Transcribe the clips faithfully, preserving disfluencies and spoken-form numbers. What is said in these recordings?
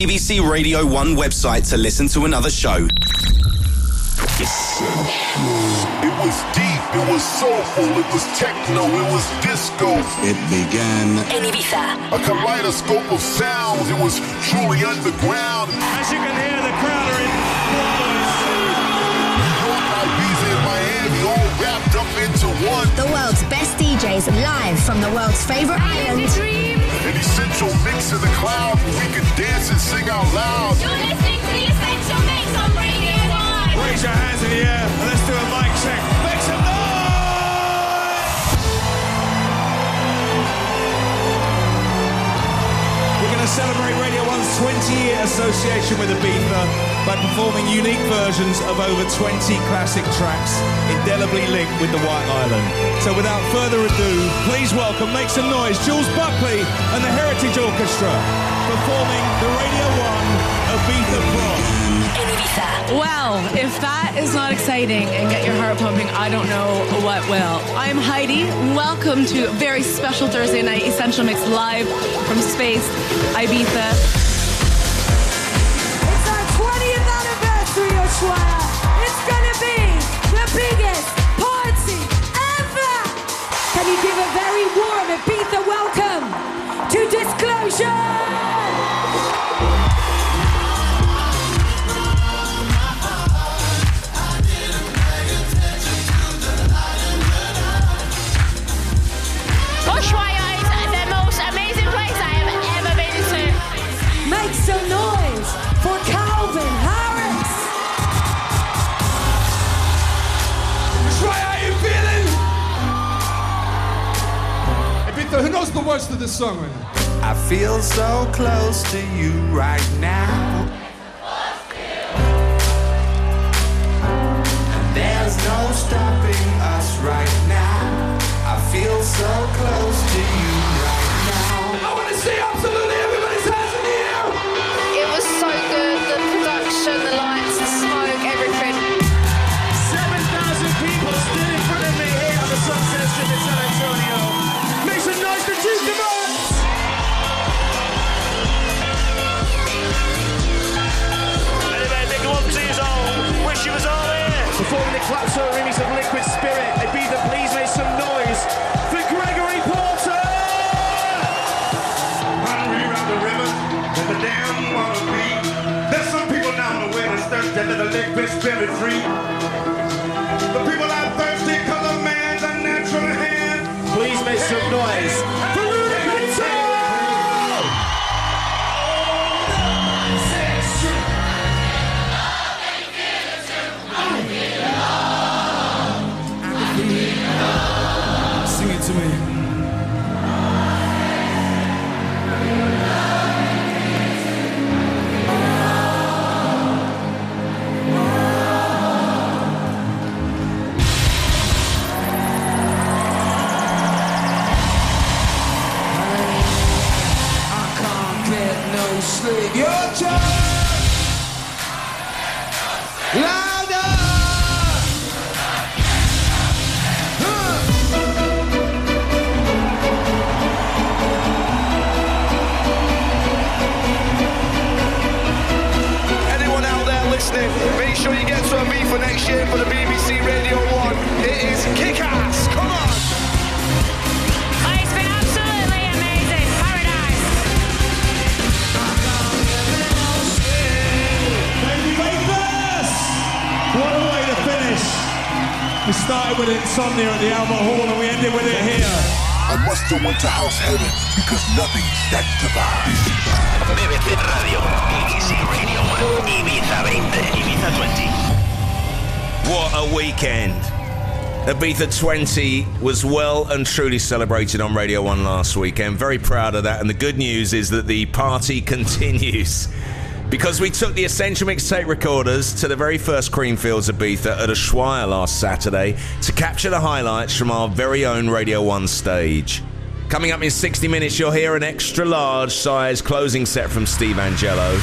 B B C Radio one website to listen to another show. It was deep, it was soulful, it was techno, it was disco. It began in Ibiza. A kaleidoscope of sounds, it was truly underground. As you can hear, the crowd are in applause. New York, Ibiza, and Miami all wrapped up into one. The world's best D Js live from the world's favorite island. An essential mix in the clouds where we could dance and sing out loud. You're listening to the Essential Mix on Radio one. Raise your hands in the air and let's do a mic check. Make some noise! We're going to celebrate Radio one's twenty-year association with Ibiza by performing unique versions of over twenty classic tracks indelibly linked with the White Island. So without further ado, please welcome, make some noise, Jules Buckley and the Heritage Orchestra performing the Radio one Ibiza Prom. Well, if that is not exciting and get your heart pumping, I don't know what will. I'm Heidi. Welcome to a very special Thursday night Essential Mix live from Space, Ibiza. It's our twentieth anniversary, Ushuaia. It's gonna be the biggest party ever. Can you give a very warm Ibiza welcome to Disclosure? Ushuaia is the most amazing place I have ever been to. Make some noise for Calvin Harris. Ushuaia, how you feeling? Ibiza, who knows the words to this song right now? I feel so close to you right now. And there's no stopping us right now. I feel so close to you right now. I want to see absolutely everybody's hands in the air. It was so good. The production, the lights, the smoke, everything. seven thousand people stood in front of me here on the Sunset Strip in San Antonio. Make some noise for Juice Demands! Anyway, big love to you all. Wish you was all here. Performing the Clapso remix of Liquid Spirit. Ibiza, please make some noise for Gregory Porter! Hungry around the river, and the damn wanna be. There's some people down the way that's thirsty, let the liquid spirit free. The people are thirsty cause a man's a natural hand. Please make some noise for Rudy Pinto! Sing it to me. I can't get no sleep. Your turn! Louder! Anyone out there listening, make sure you get to Ibiza next year for the B B C Radio one. It is kick-ass. Come on! Oh, it's been absolutely amazing. Paradise. Vegas! What a way to finish. We started with Insomnia at the Albert Hall and we ended with it here. I must have went to house heaven because nothing's that divine. B B C Radio, B B C Radio one, Ibiza twenty, Ibiza twenty. What a weekend. Ibiza twenty was well and truly celebrated on Radio one last weekend. Very proud of that. And the good news is that the party continues. Because we took the Essential Mix tape recorders to the very first Creamfields Ibiza at Ushuaia last Saturday to capture the highlights from our very own Radio one stage. Coming up in sixty minutes, you'll hear an extra large size closing set from Steve Angelo.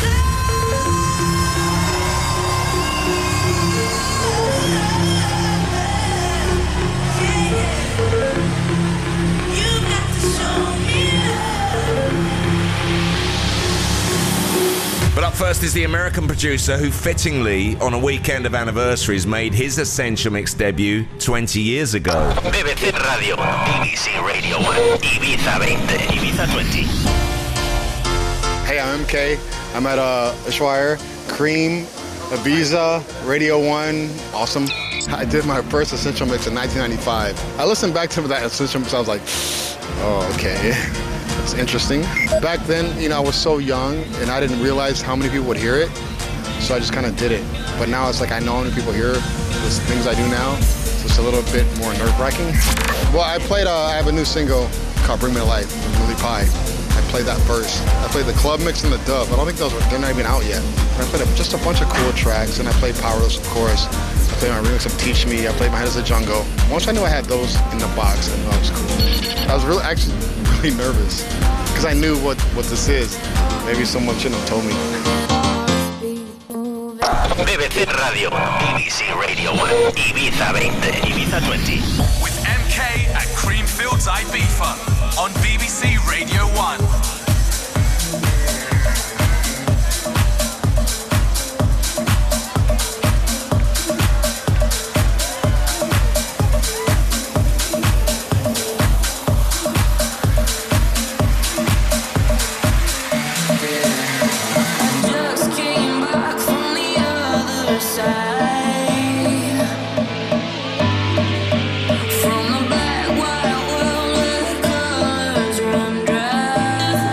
But up first is the American producer who fittingly, on a weekend of anniversaries, made his Essential Mix debut twenty years ago. B B C Radio, B B C Radio one, Ibiza twenty, Ibiza twenty. Hey, I'm M K. I'm at uh, Ushuaia, Cream, Ibiza, Radio one, awesome. I did my first Essential Mix in nineteen ninety-five. I listened back to that Essential Mix, I was like, oh, okay, it's interesting. Back then, you know, I was so young and I didn't realize how many people would hear it, so I just kind of did it. But now it's like I know how many people hear the things I do now, so it's a little bit more nerve-wracking. Well, I played, uh, I have a new single called Bring Me to Life with Millie Pie. I played that first. I played the club mix and the dub. I don't think those were, they're not even out yet. But I played a, just a bunch of cool tracks, and I played Powerless, of course. I played my remix of Teach Me. I played My Head as a Jungle. Once I knew I had those in the box, I knew I was cool. I was really, actually really nervous because I knew what, what this is. Maybe someone shouldn't have told me. B B C Radio, B B C Radio one, Ibiza twenty, Ibiza twenty. With M K at Creamfields Ibiza on B B C Radio one. From the black, white world where colors run dry.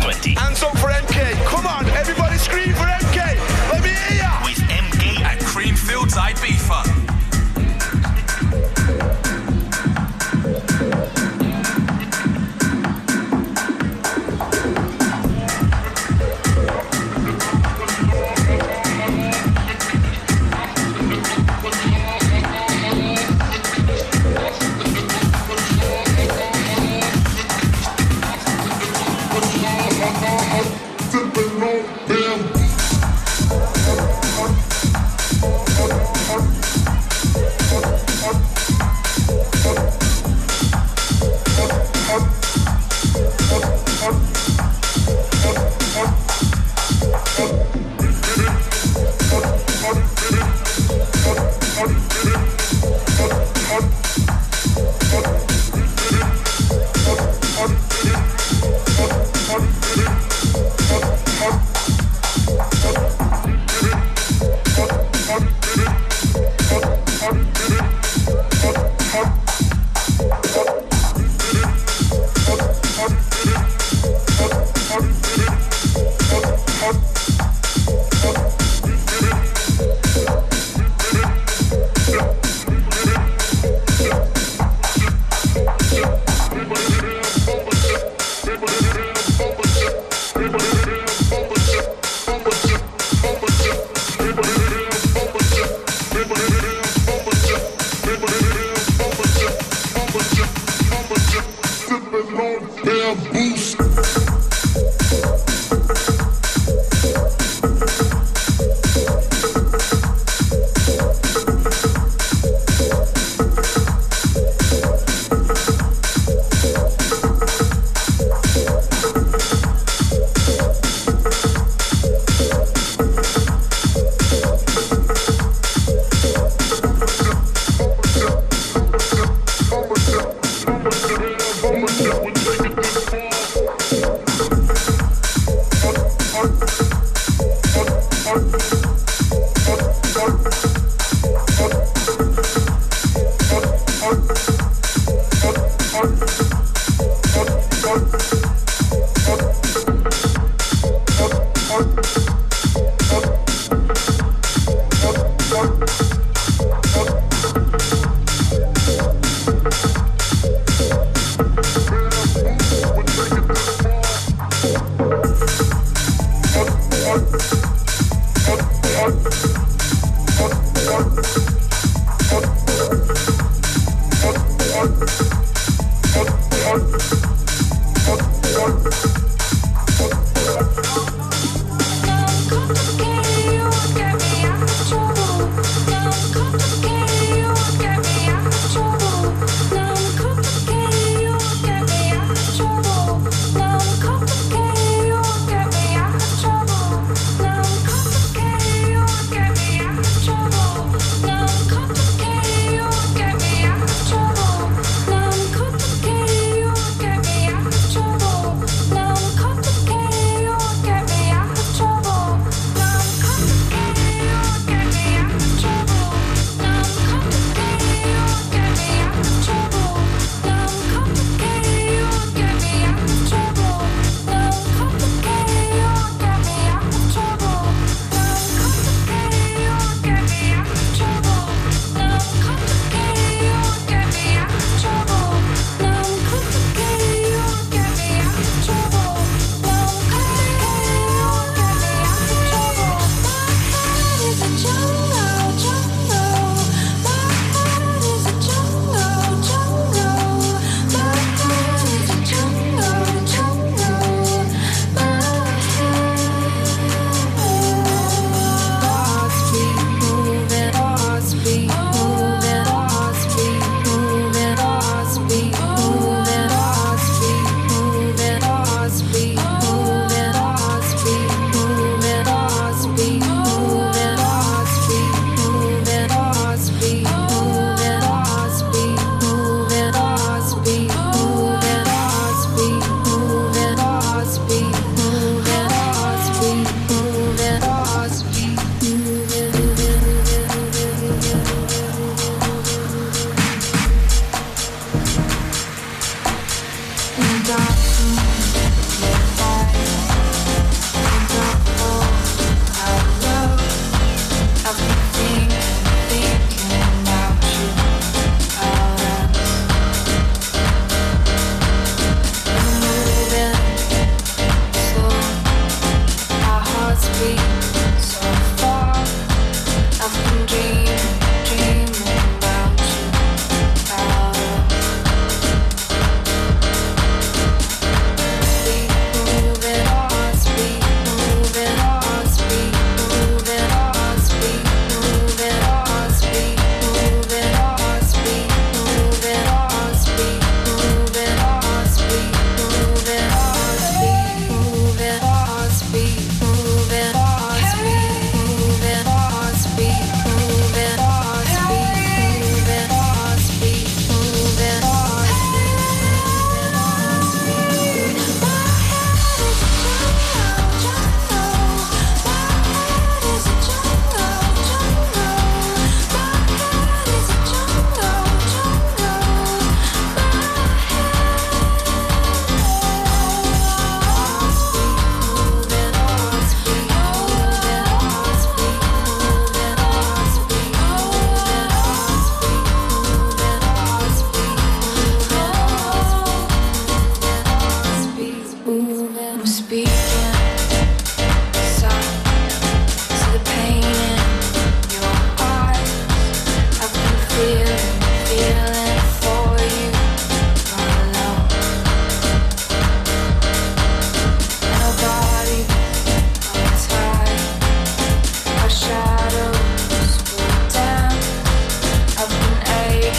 twenty. Hands up for M K. Come on, everybody scream for M K. Let me hear ya. With M K at Creamfields Ibiza.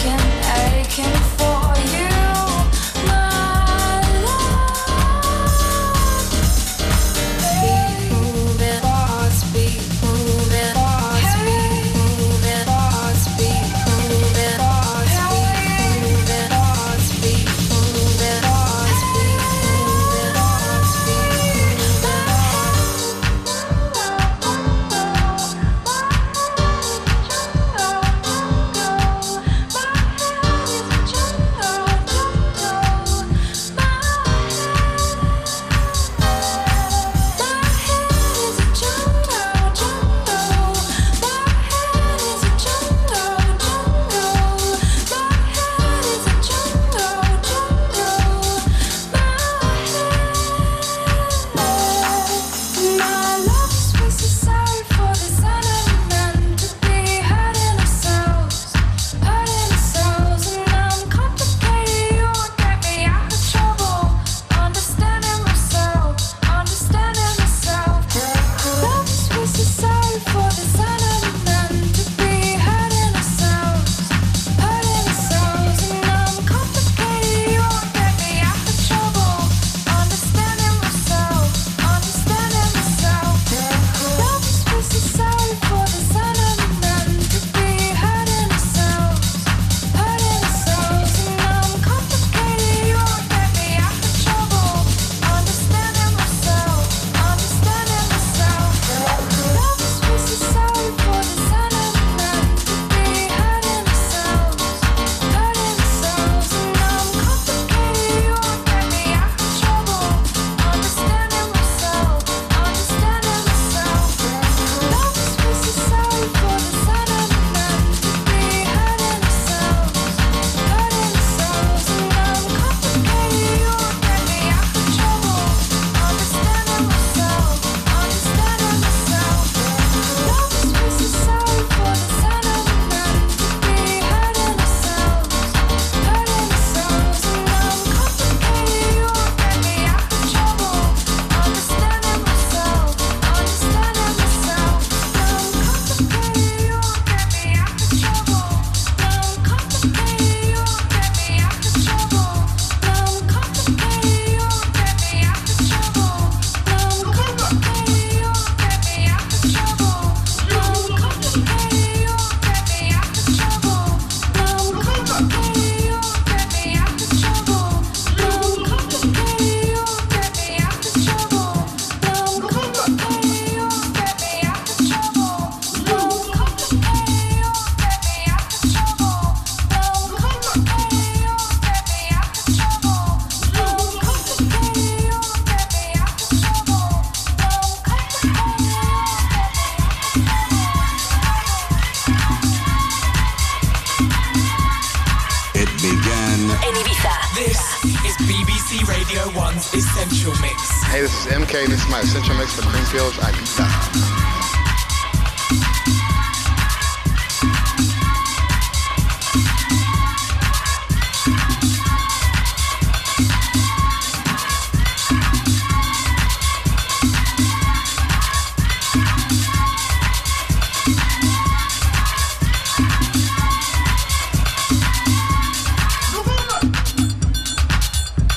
Essential Mix. Hey, this is M K. This is my Essential Mix for Creamfields Ibiza.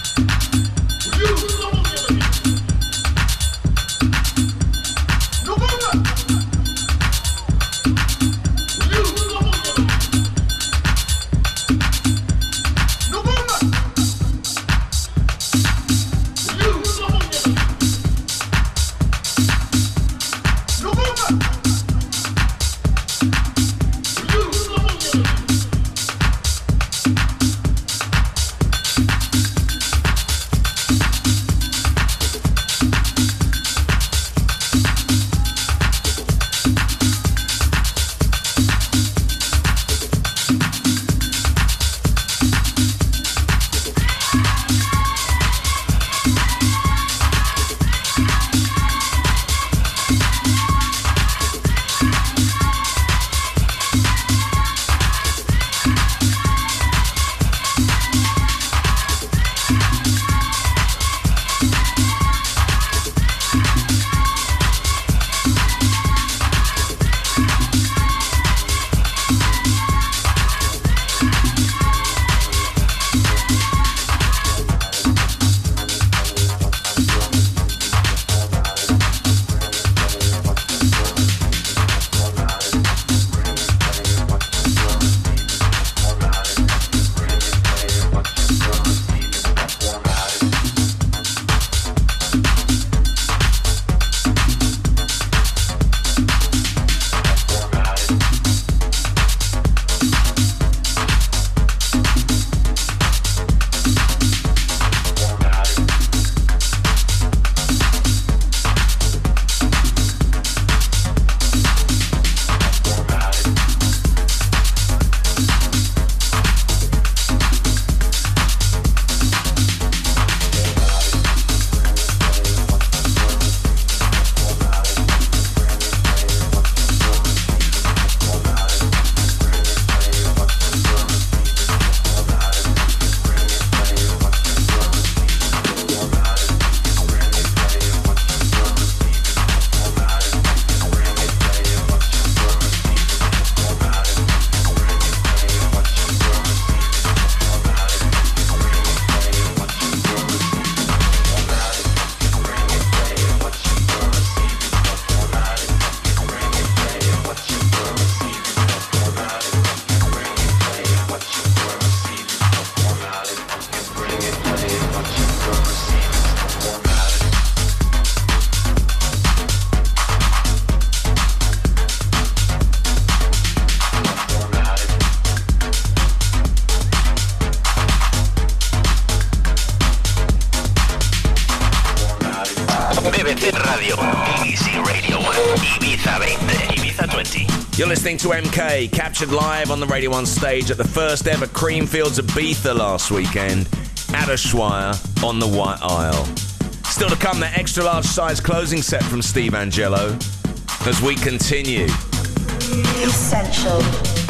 No Radio, B B C Radio one, Ibiza veinte, Ibiza veinte. You're listening to M K, captured live on the Radio one stage at the first ever Creamfields Ibiza last weekend at Ushuaia on the White Isle. Still to come, the extra large size closing set from Steve Angello as we continue. Essential.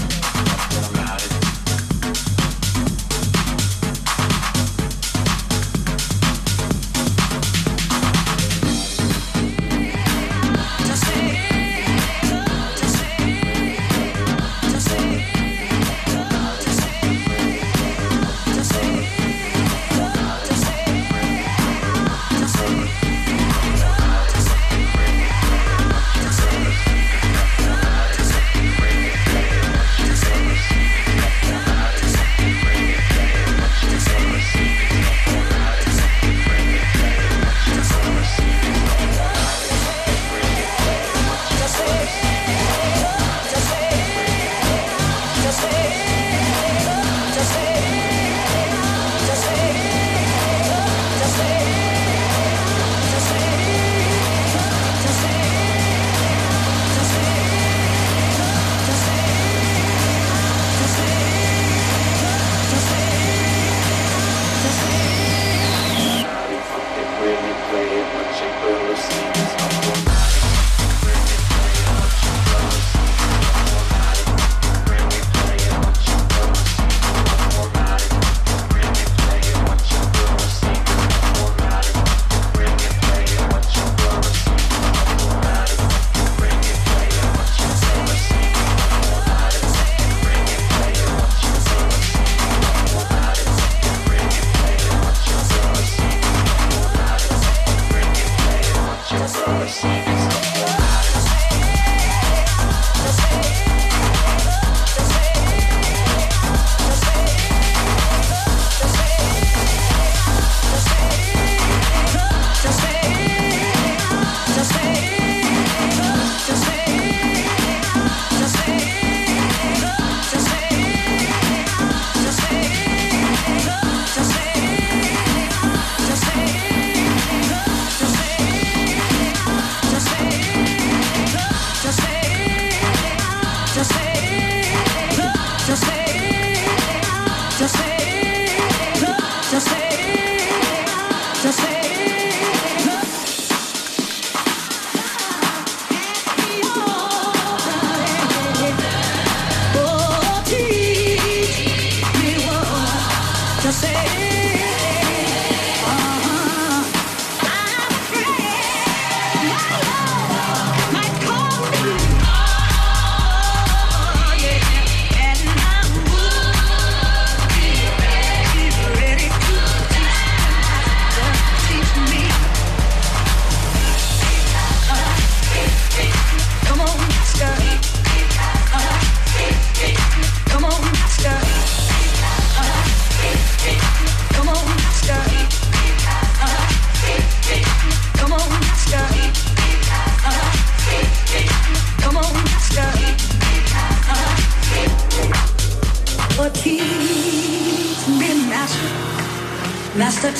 Master,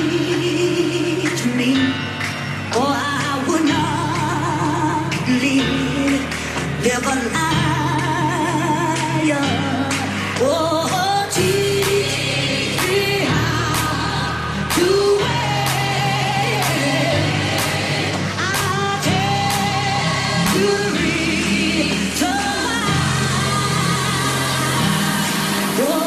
teach me, or I would not live, live a liar. Oh, teach me how to wait. I'll tell you the reason why. Oh,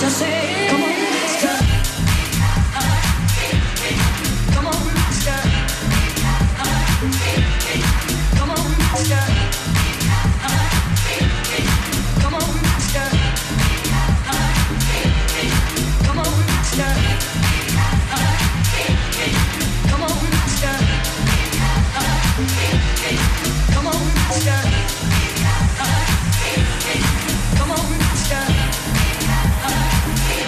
Just say, come on, mister. Come on, mister. Come on, mister. Come on, mister. Come on, mister. Come on, mister. Come on, mister. Come on, mister.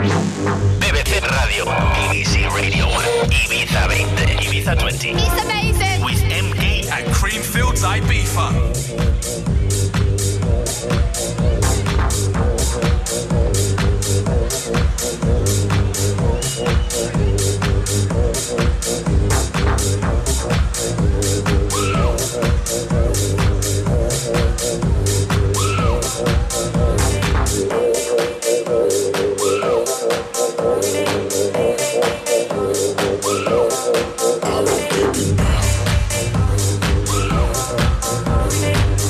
B B C Radio, B B C Radio uno, Ibiza veinte, Ibiza veinte. It's amazing. With M K at Creamfields Ibiza. I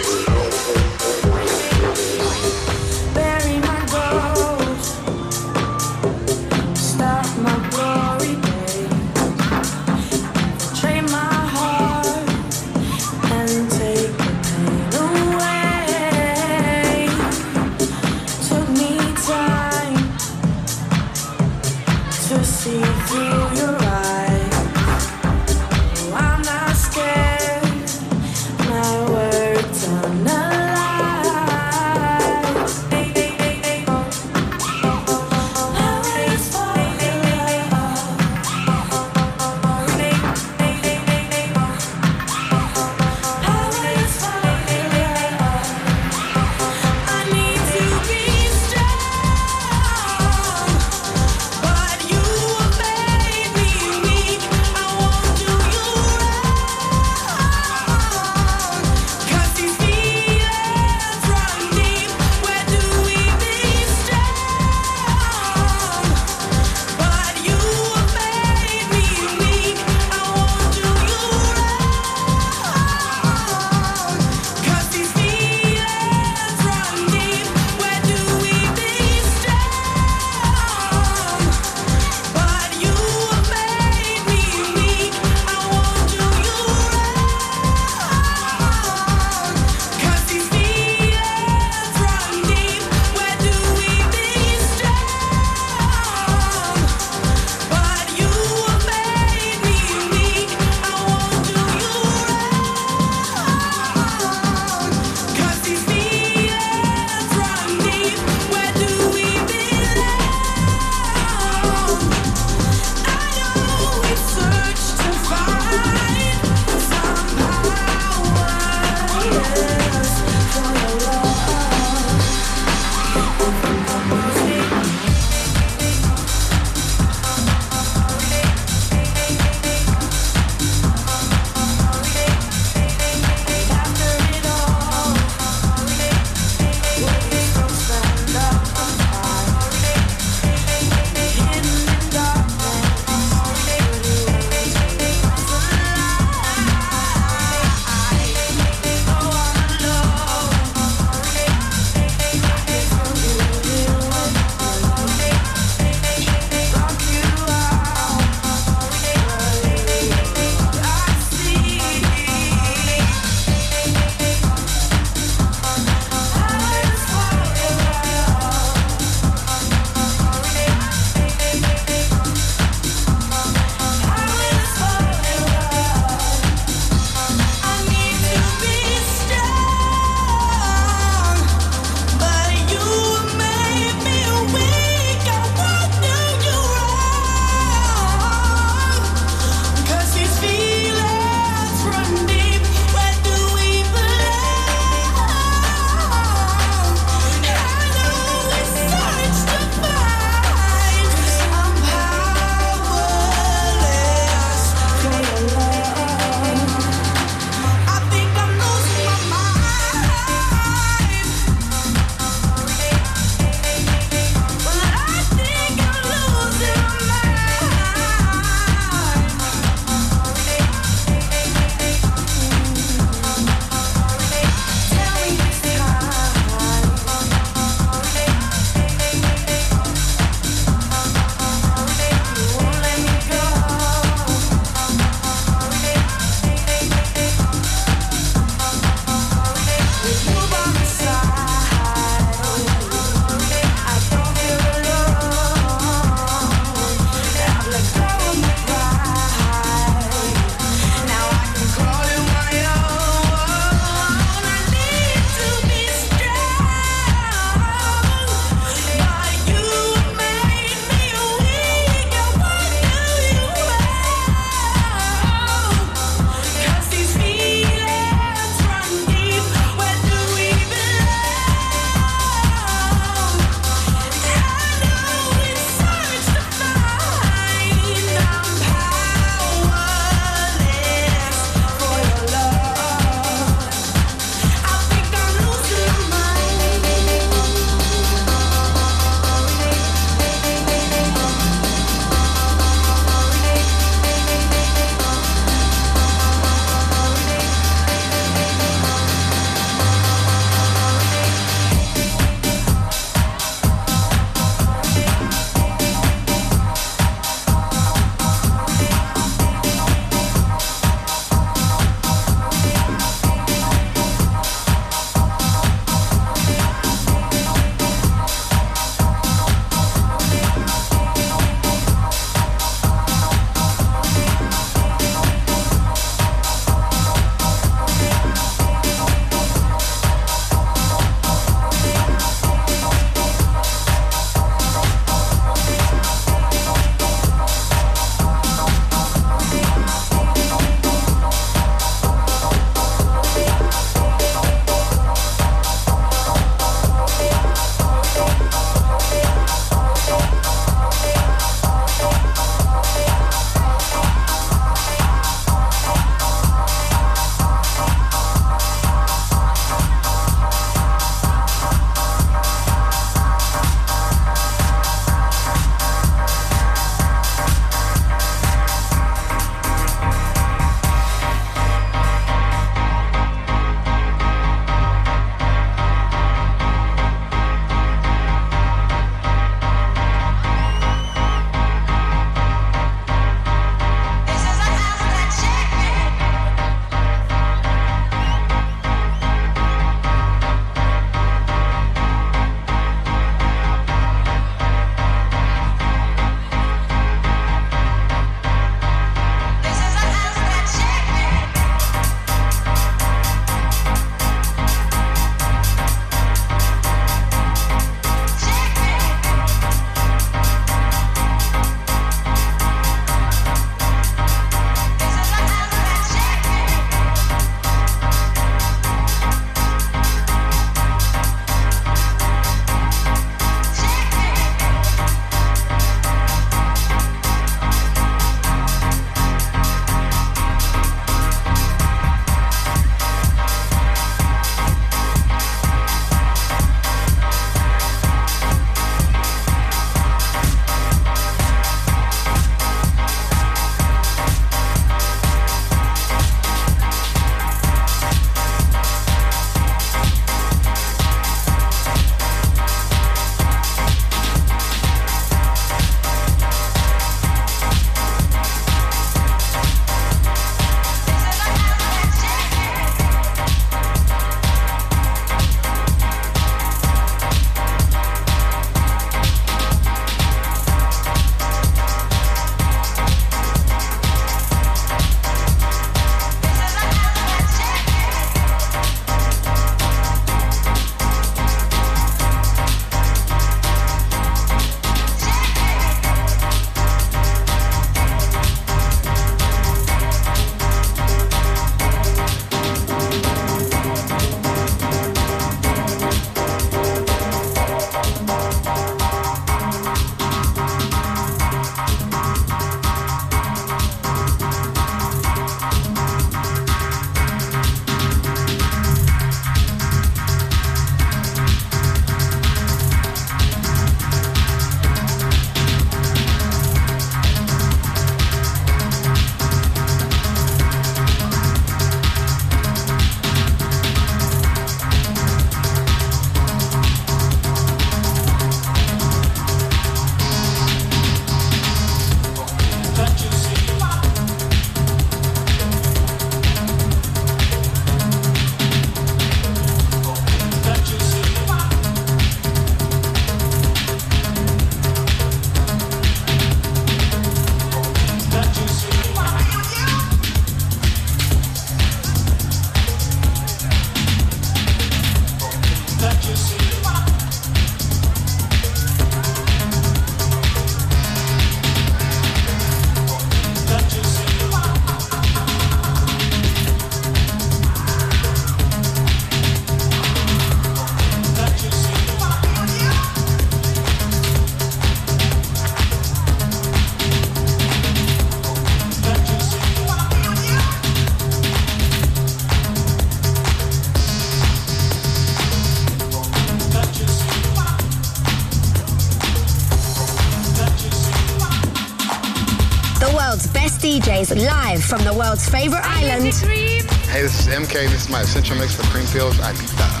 D Js live from the world's favorite island. Hey, this is M K. This is my Essential Mix for Creamfields Ibiza.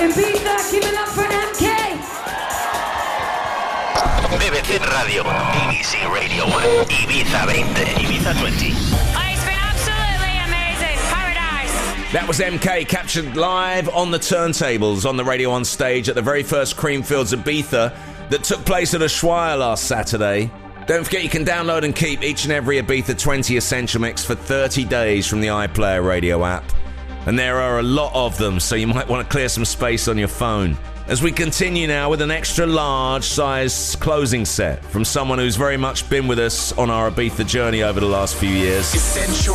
Ibiza, keep it up for M K. B B C Radio, B B C Radio uno, Ibiza veinte, Ibiza veinte. Oh, it's been absolutely amazing. Paradise. That was M K captured live on the turntables on the Radio one stage at the very first Creamfields Ibiza that took place at Ushuaia last Saturday. Don't forget you can download and keep each and every Ibiza twenty Essential Mix for thirty days from the iPlayer radio app. And there are a lot of them, so you might want to clear some space on your phone. As we continue now with an extra large size closing set from someone who's very much been with us on our Ibiza journey over the last few years. Essential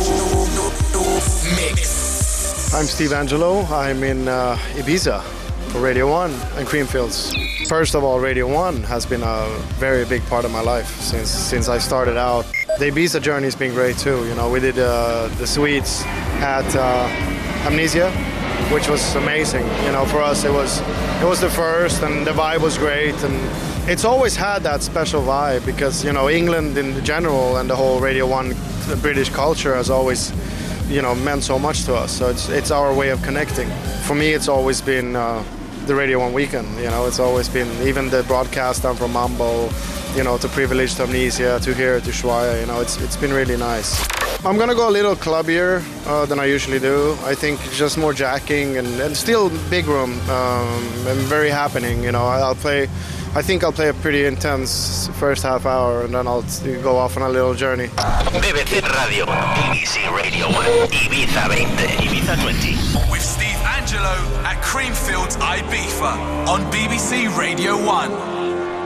Mix. I'm Steve Angelo. I'm in uh, Ibiza for Radio one and Creamfields. First of all, Radio one has been a very big part of my life since since I started out. The Ibiza journey has been great too. You know, we did uh, the suites at uh, Amnesia, which was amazing. You know, for us it was it was the first, and the vibe was great, and it's always had that special vibe because, you know, England in general and the whole Radio one British culture has always, you know, meant so much to us. So it's it's our way of connecting. For me, it's always been uh, the Radio one weekend. You know, it's always been even the broadcast down from Mambo, you know, to Privilege to Amnesia to here to Ushuaia. You know, it's it's been really nice. I'm gonna go a little clubbier uh, than I usually do. I think just more jacking and, and still big room um, and very happening. You know, I'll play. I think I'll play a pretty intense first half hour and then I'll go off on a little journey. B B C Radio, B B C Radio uno, Ibiza veinte, Ibiza veinte. With Steve Angelo at Creamfields Ibiza on B B C Radio one.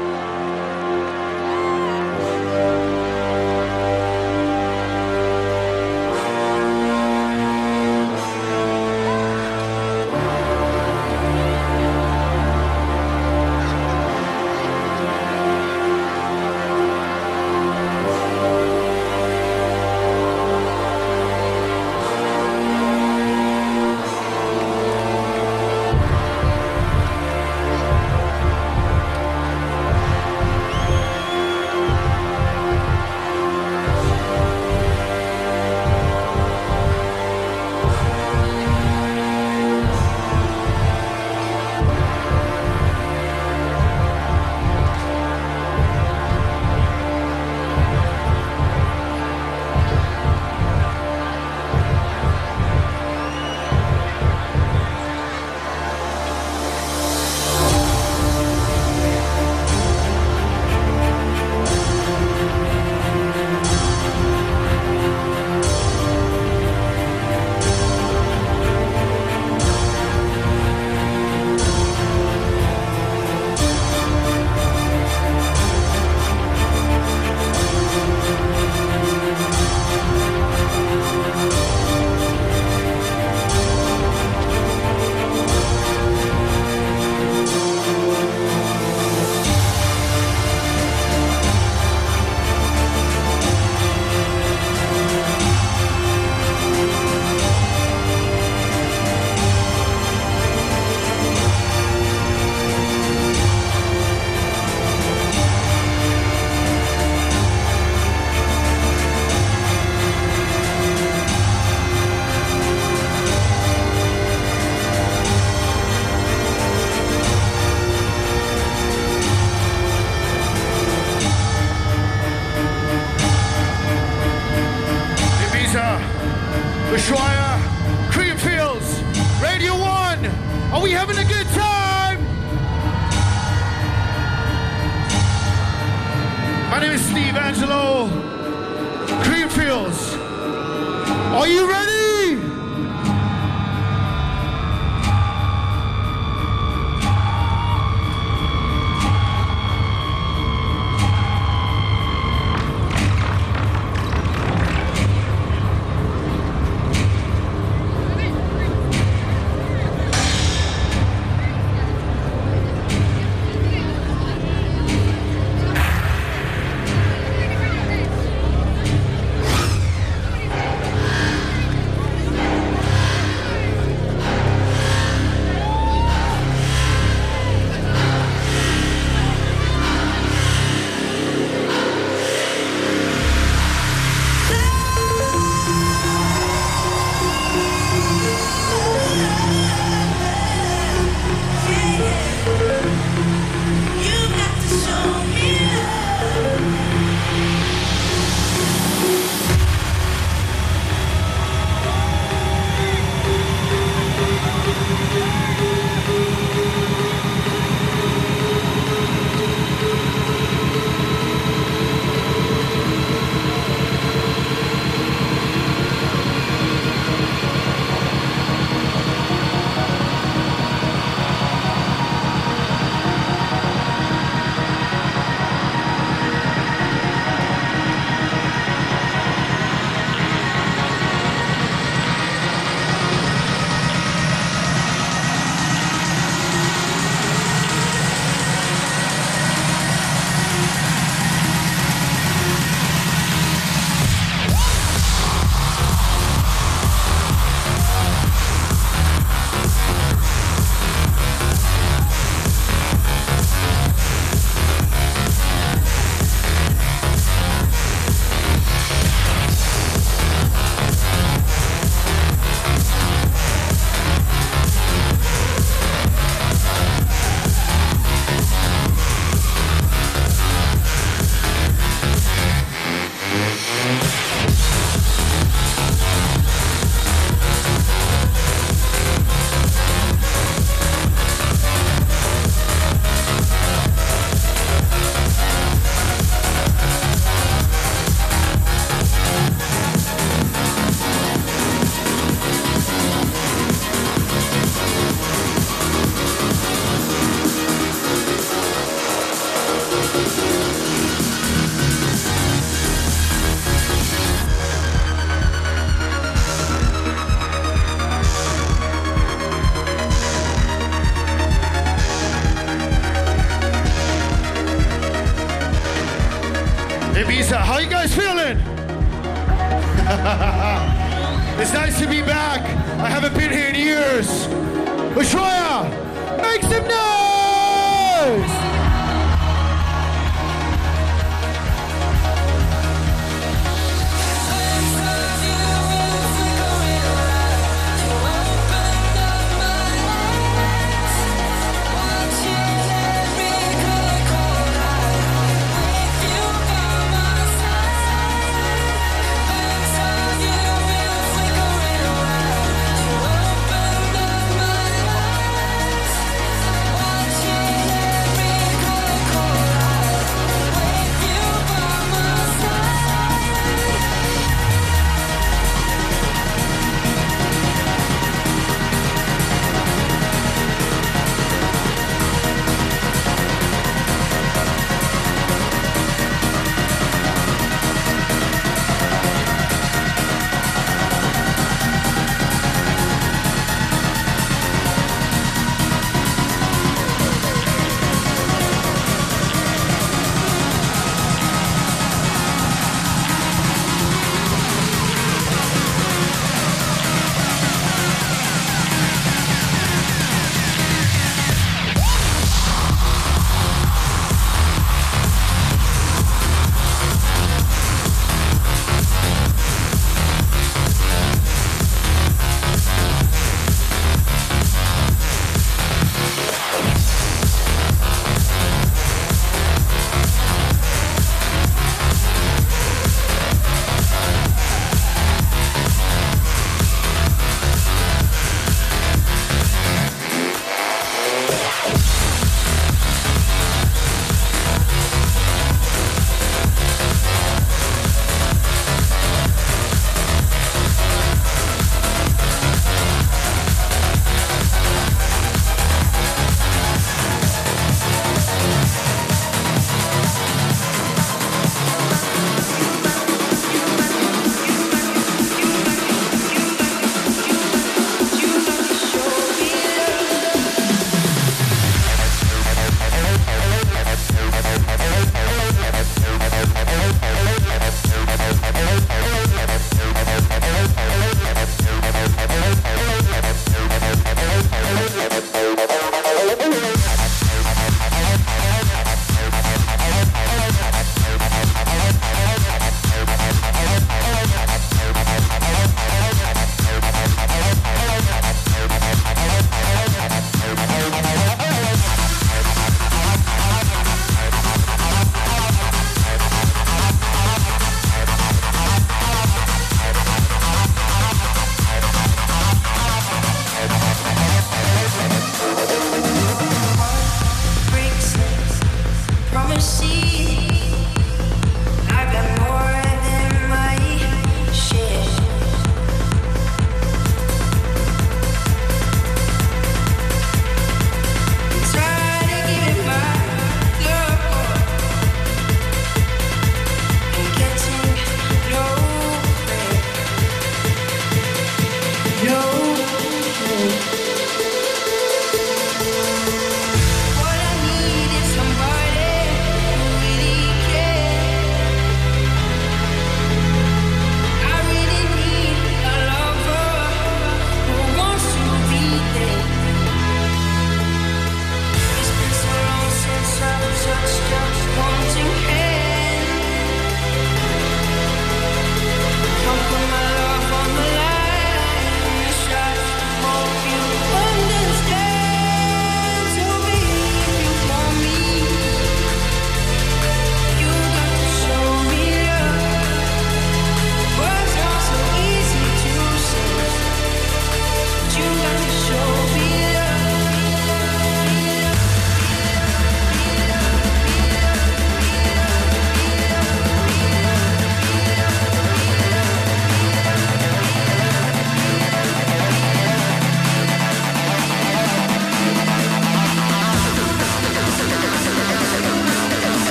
Ushuaia, Creamfields, Radio one. Are we having a good time? My name is Steve Angelo, Creamfields. Are you ready? It's nice to be back. I haven't been here in years. Ushuaia, make some noise! Watching every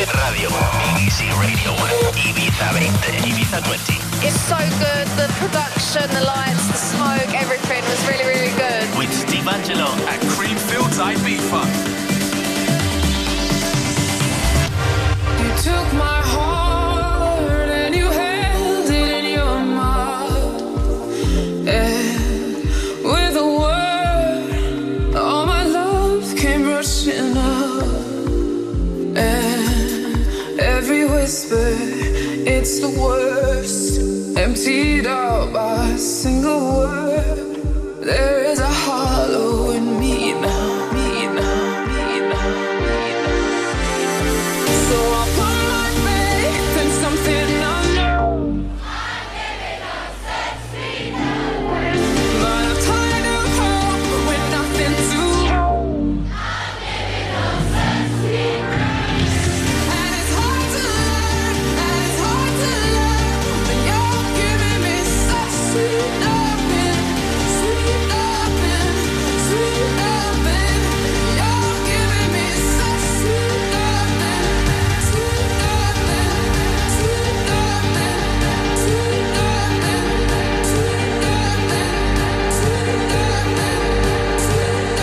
Hit Radio, B B C Radio uno, Ibiza veinte, Ibiza veinte. It's so good. The production, the lights, the smoke, everything was really, really good. With Steve Angelo at Creamfields Ibiza. You took my heart and you held it in your mouth. And with a word, all my love came rushing out. And every whisper, it's the worst, emptied out by a single word. There is a hollow in me now, me now, me now, me now. So I'll put my faith in something unknown. I'm giving up such but I'm tired of hope with nothing to hold. I'm giving up such and it's hard to learn, and it's hard to learn when you're giving me such sweet loving, sweet loving, sweet loving. You're giving me such sweet loving, sweet loving, sweet loving, sweet loving, sweet loving, sweet loving, sweet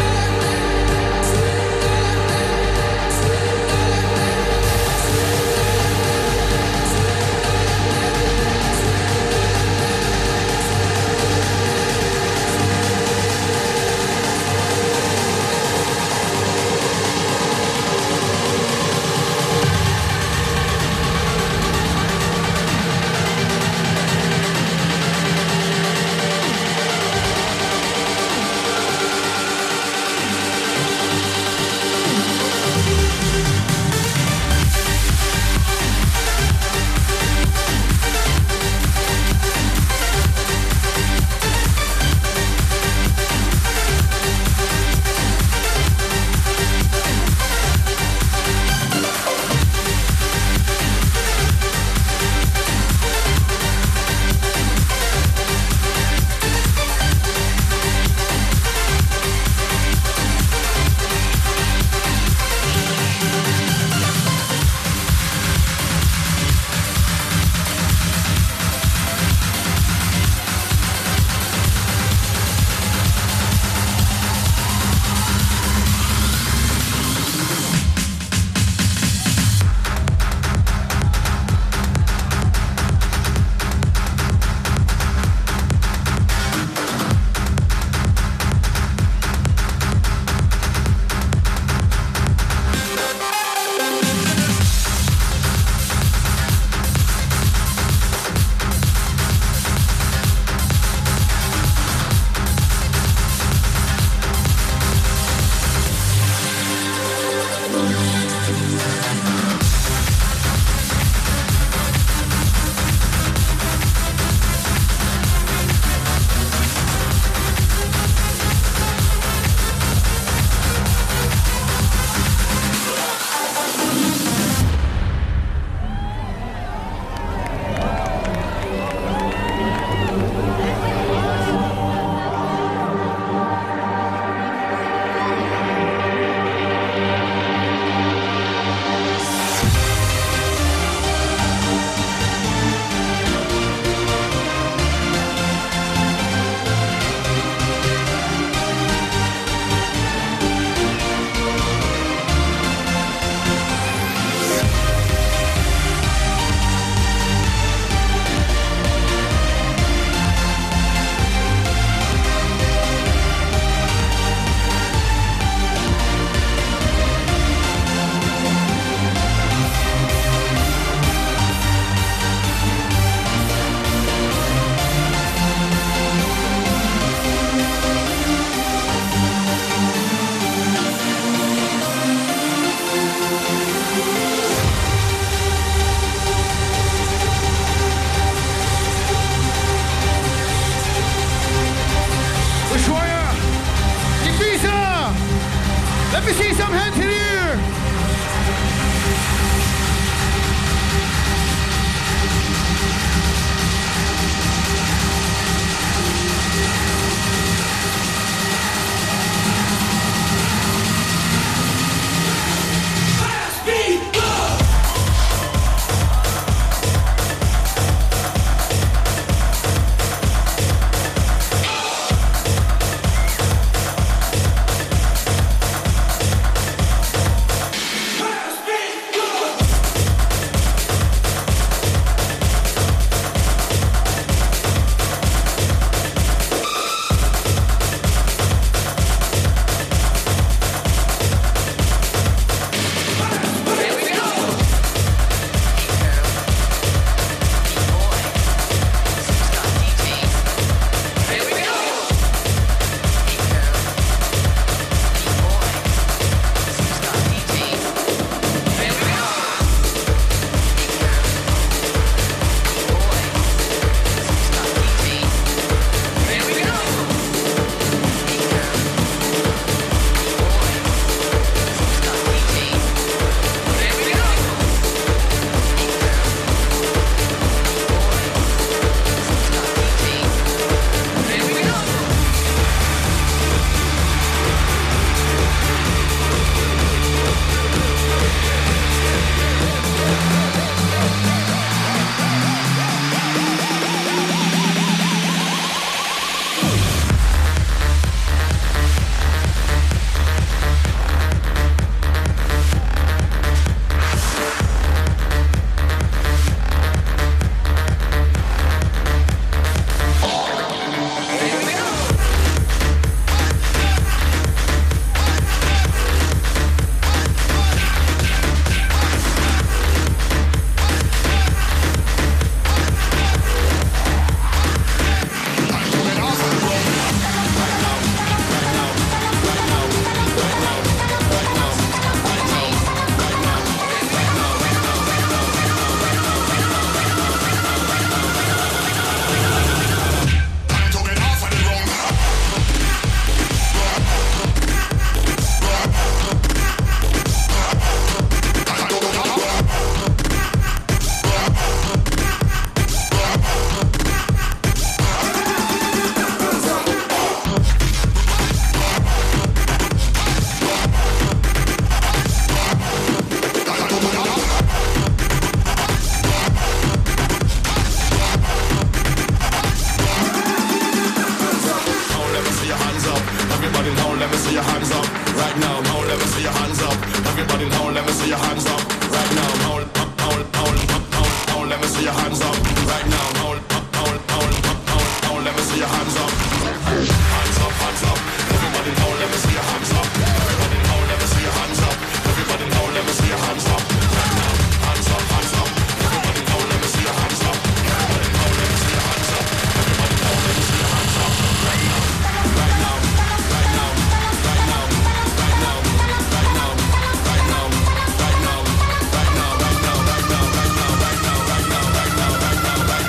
let me see your hands up. Everybody in hole, let me see your hands up. Right now, hole, hole, hole, hole, hole, hole, let me see your hands up. Right now, hole, hole, hole, hole, hole, let me see your hands up. Hands up, hands up. Everybody in hole, let me see your hands up. Everybody in hole, let me see your hands up. Everybody in hole, let me see your hands up. Right now, hands up, hands up. Everybody in hole, let me see your hands up. Everybody in hole, let me see your hands up. Everybody in hole, let me see your hands up. Right now, right now, right now, right now, right now, right now, right now, right now, right now, right now, right now, right now, right now, right now, right now, right now, right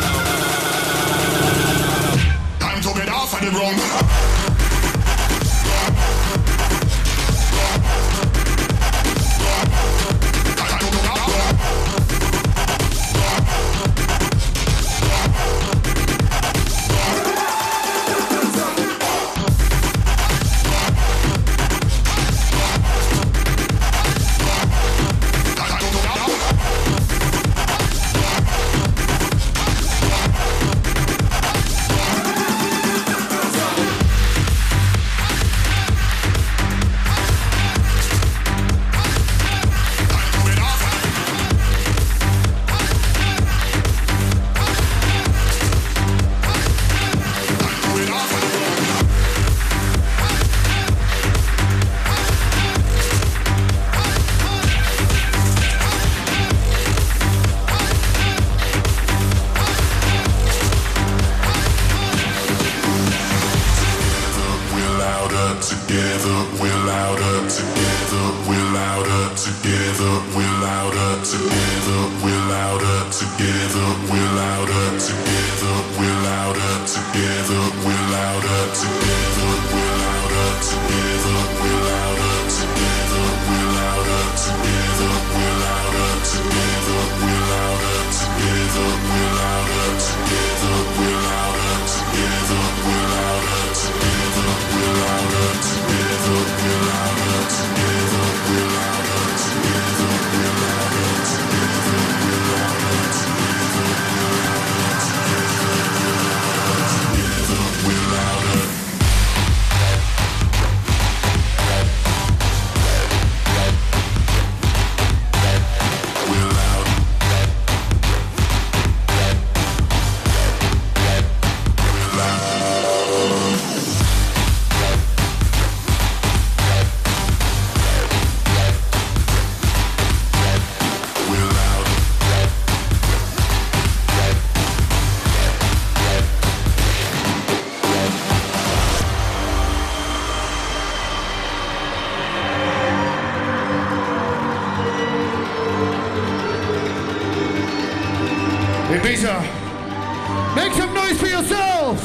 now. Time to get off of the room. Ibiza, make some noise for yourselves!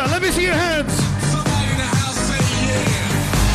Ibiza. Let me see your hands. Somebody in the house say yeah.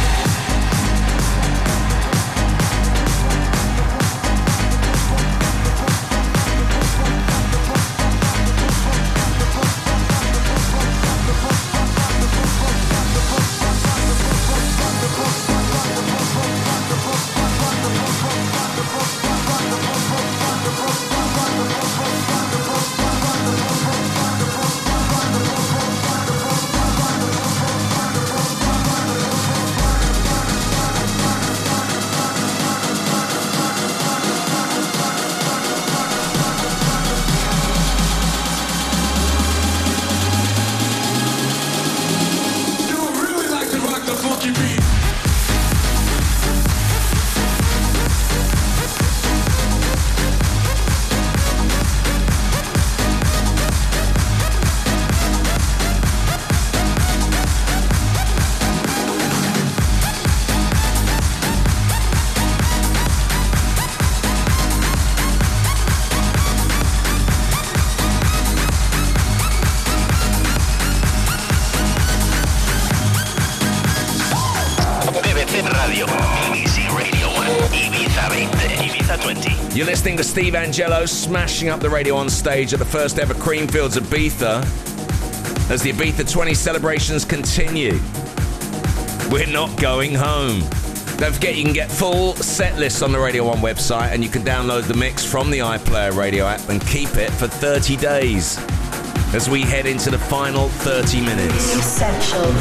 You're listening to Steve Angello smashing up the radio on stage at the first ever Creamfields Ibiza as the Ibiza twenty celebrations continue. We're not going home. Don't forget you can get full set lists on the Radio one website, and you can download the mix from the iPlayer radio app and keep it for thirty days as we head into the final thirty minutes. Essential.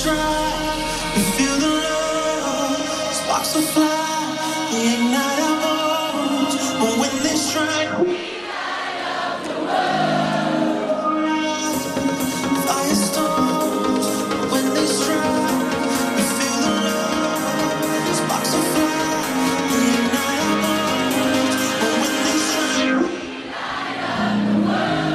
stride, we feel the love, sparks will fly, we ignite our bones. But when they strike, we light up the world. Firestorms, when they strike, we feel the love, sparks will fly, we ignite our bones. But when they strike, we light up the world.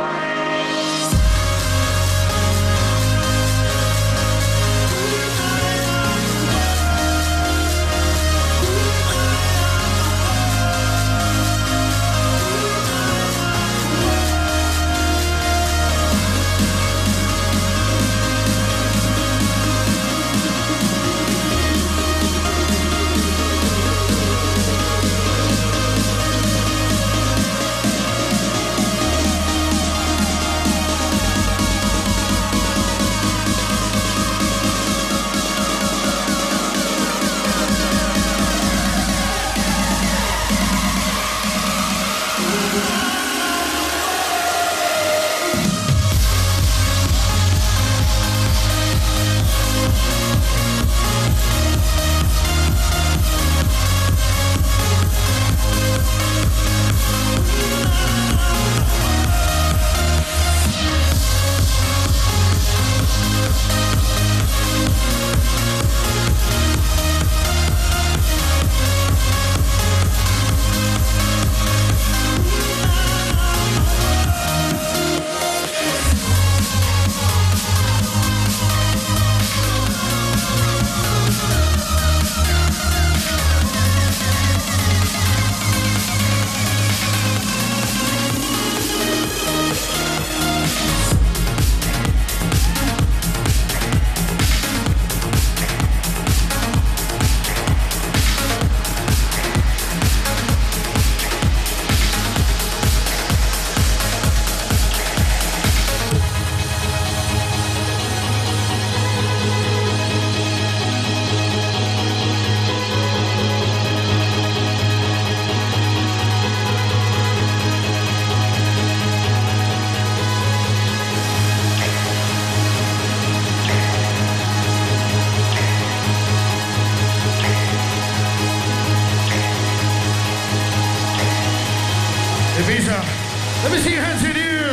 Ibiza, let me see your hands in the air.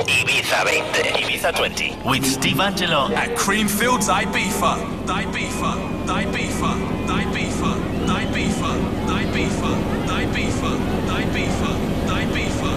Ibiza veinte. Ibiza veinte. With Steve Angelo. At Creamfields Ibiza. Ibiza. Ibiza. Ibiza. Ibiza. Ibiza. Ibiza. Ibiza. Ibiza. Ibiza.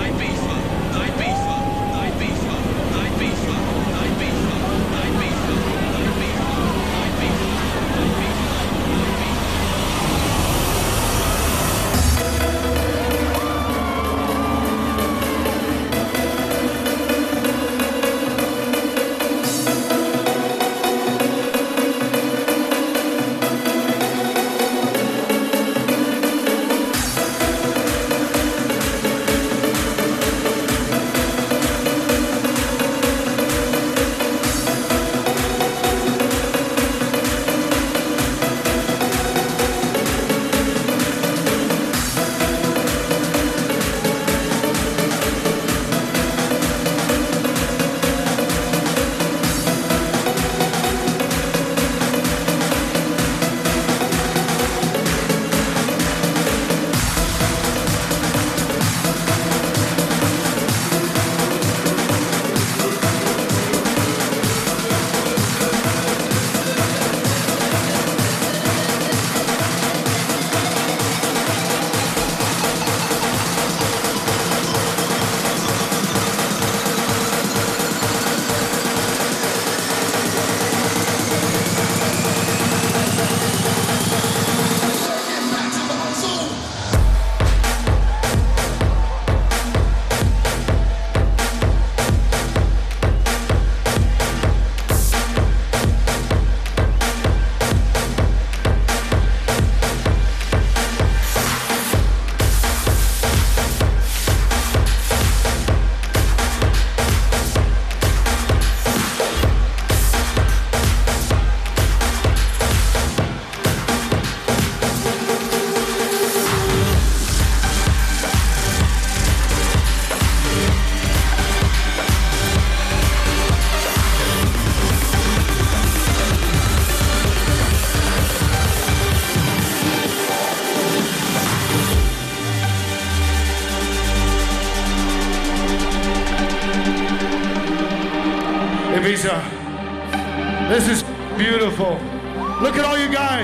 Ibiza, this is beautiful. Look at all you guys.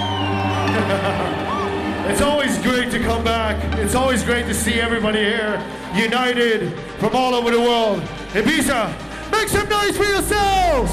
It's always great to come back. It's always great to see everybody here, united from all over the world. Ibiza, make some noise for yourselves!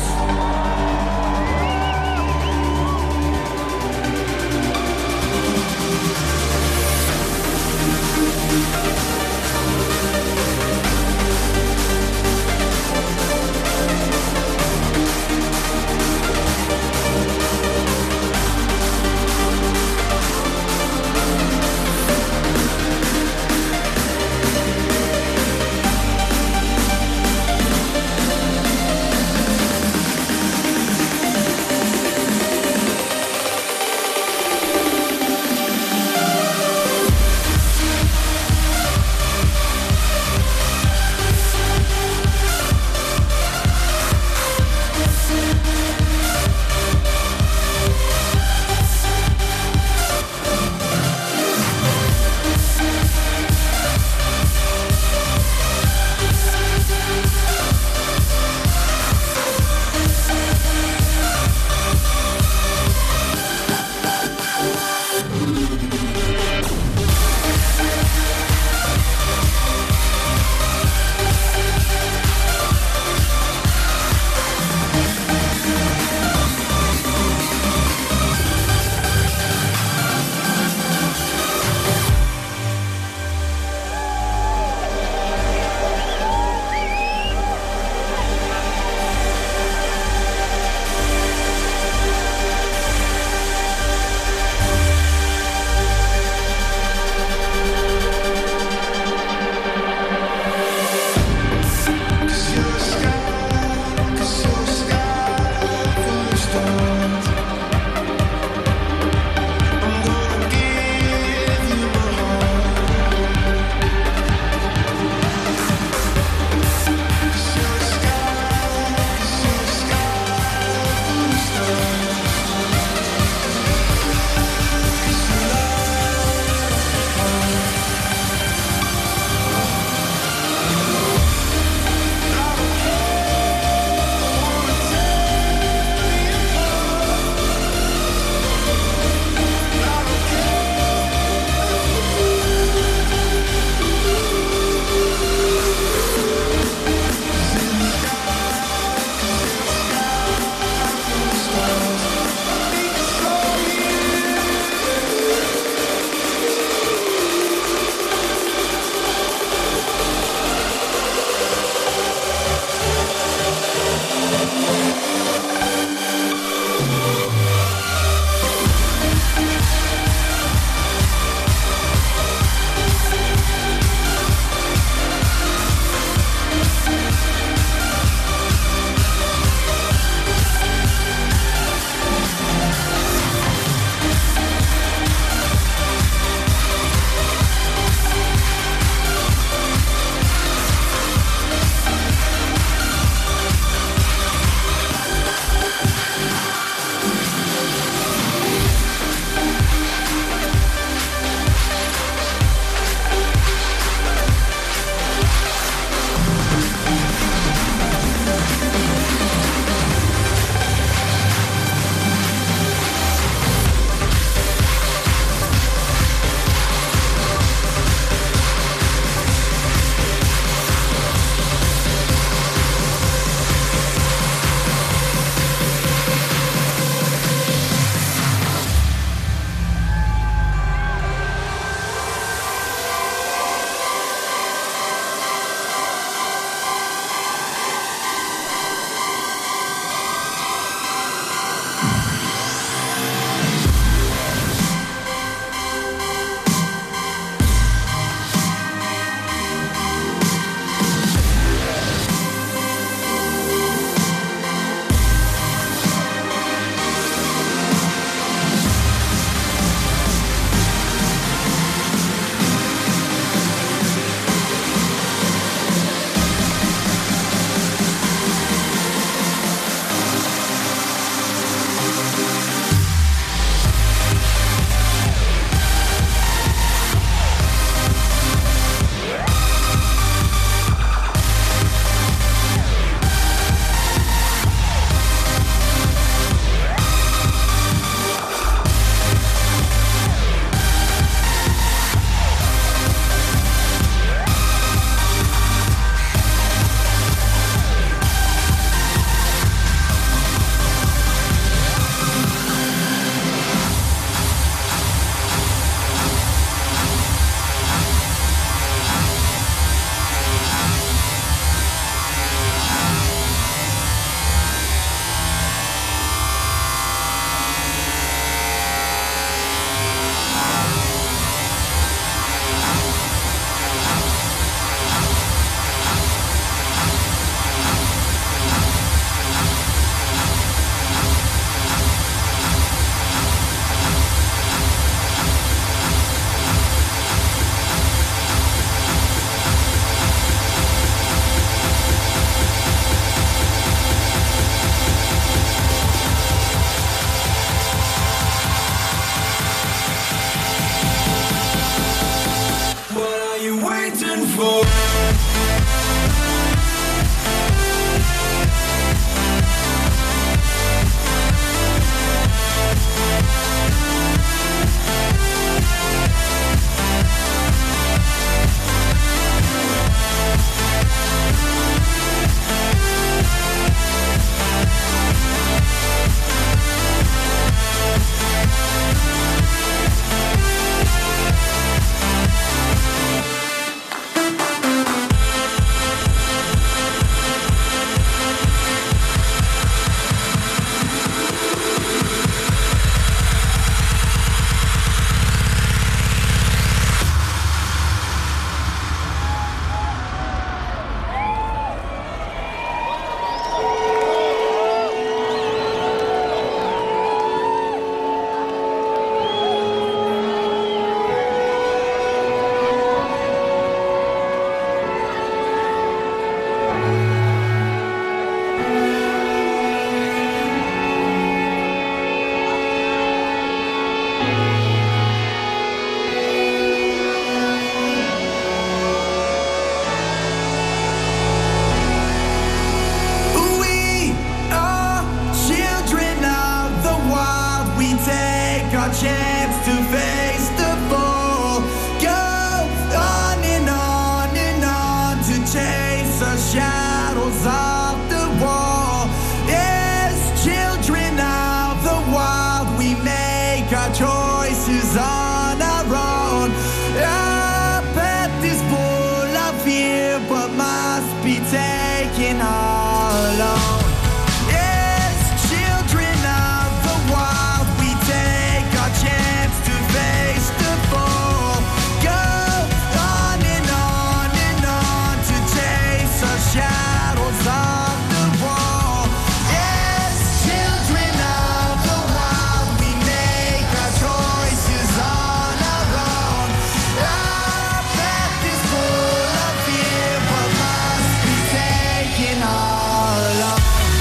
our chance to face the fall. Go on and on and on to chase the shadows of the wall. As children of the wild, we make our choices on our own. Our path is full of fear, but must be taken all alone. As children of the wild, we take our chance to face the fall. Go on and on and on to chase our shadows of the wall. As children of the wild, we make our choices on our own. Our path is full of fear, but must be taken all alone.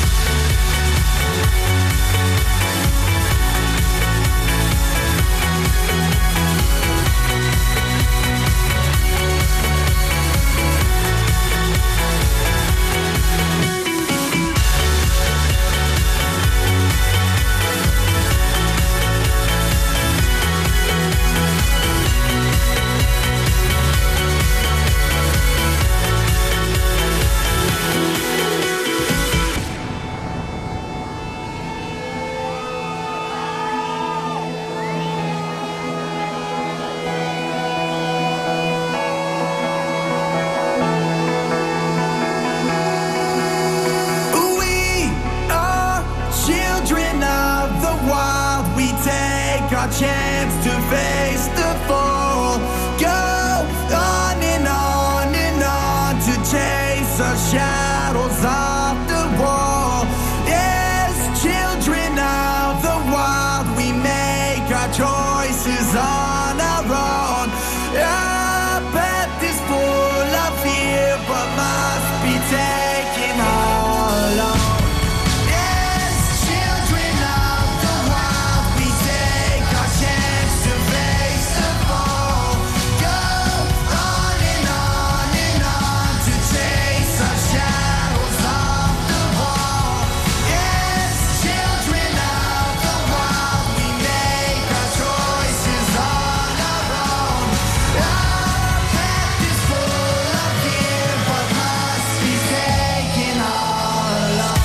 We are children of the wild. We take our chance to face the fall. Go on and on and on to chase our shadows off the wall. As children of the wild, we make our choices on our own. Our path is full of fear, but must be taken all alone. As children of the wild, we take our chance to face the fall. Go on and on and on to chase our shadows off the wall. As children of the wild, we make our choices on our own. Our path is full of fear, but must be taken all alone.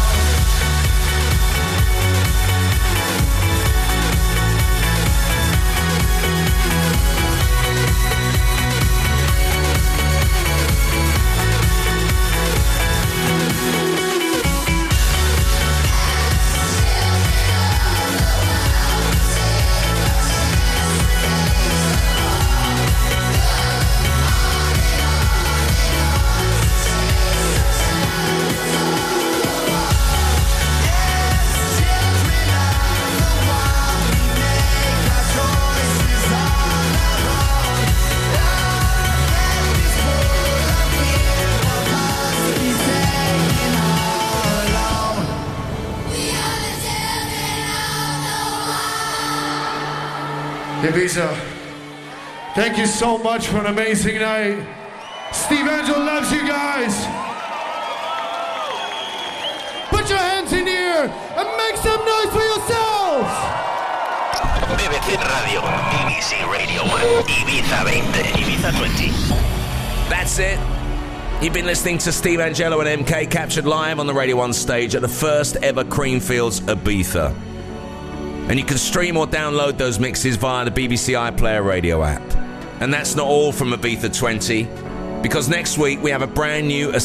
Ibiza, thank you so much for an amazing night. Steve Angelo loves you guys. Put your hands in the air and make some noise for yourselves. B B C Radio, B B C Radio uno, Ibiza twenty, Ibiza twenty. That's it. You've been listening to Steve Angelo and M K captured live on the Radio one stage at the first ever Creamfields Ibiza. And you can stream or download those mixes via the B B C iPlayer radio app. And that's not all from Ibiza twenty, because next week we have a brand new